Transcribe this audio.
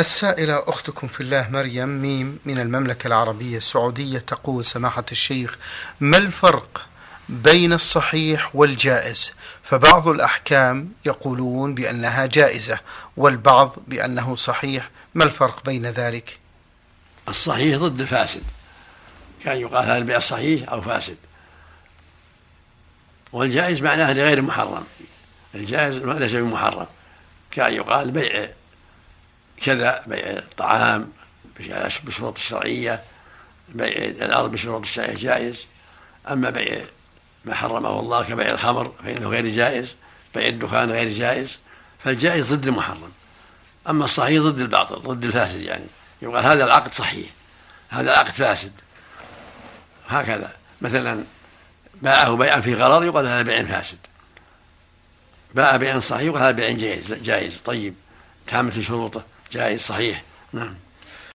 السائلة أختكم في الله مريم ميم من المملكة العربية السعودية تقول: سماحة الشيخ، ما الفرق بين الصحيح والجائز؟ فبعض الأحكام يقولون بأنها جائزة والبعض بأنه صحيح، ما الفرق بين ذلك؟ الصحيح ضد الفاسد، كان يقال هذا البيع صحيح أو فاسد. والجائز معناه لغير محرم، الجائز ليس بمحرم، كان يقال بيع كذا، بيع الطعام بشروط الشرعية، بيع الأرض بشروط الشرعية جائز. أما بيع ما حرمه الله كبيع الخمر فإنه غير جائز، بيع الدخان غير جائز. فالجائز ضد المحرم. أما الصحيح ضد الباطل، ضد الفاسد، يعني يقال هذا العقد صحيح هذا العقد فاسد. هكذا مثلا باعه بيعا في غرر يقال هذا بيع فاسد، باع بيعا صحيح يقال هذا بيع جائز طيب تامت شروطه جائز صحيح. نعم.